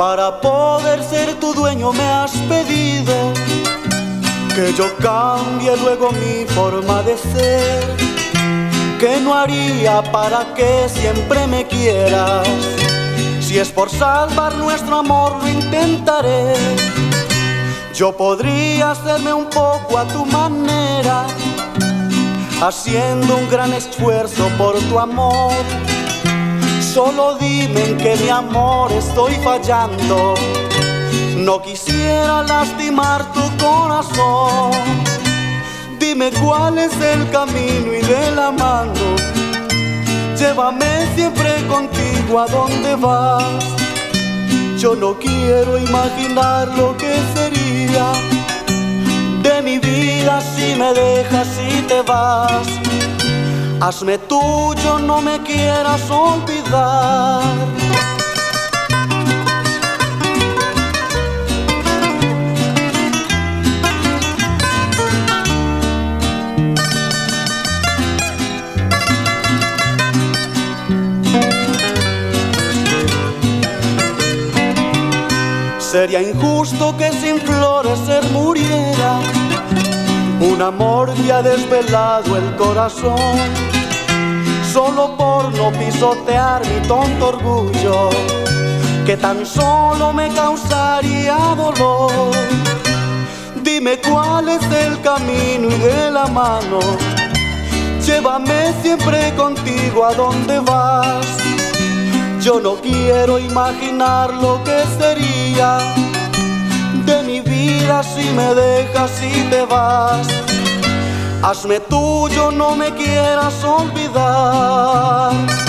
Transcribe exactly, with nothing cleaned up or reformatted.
Para poder ser tu dueño me has pedido que yo cambie luego mi forma de ser, que no haría para que siempre me quieras. Si es por salvar nuestro amor lo intentaré. Yo podría hacerme un poco a tu manera, haciendo un gran esfuerzo por tu amor. Solo dime en que mi amor estoy fallando. No quisiera lastimar tu corazón. Dime cuál es el camino y de la mano llévame siempre contigo a donde vas. Yo no quiero imaginar lo que sería de mi vida si me dejas y te vas. Hazme tuyo, no me quieras olvidar. Sería injusto que sin florecer muriera un amor que ha desvelado el corazón, solo por no pisotear mi tonto orgullo, que tan solo me causaría dolor. Dime cuál es el camino y de la mano llévame siempre contigo a donde vas. Yo no quiero imaginar lo que sería de mi vida si me dejas y te vas. Hazme tuyo, no me quieras olvidar.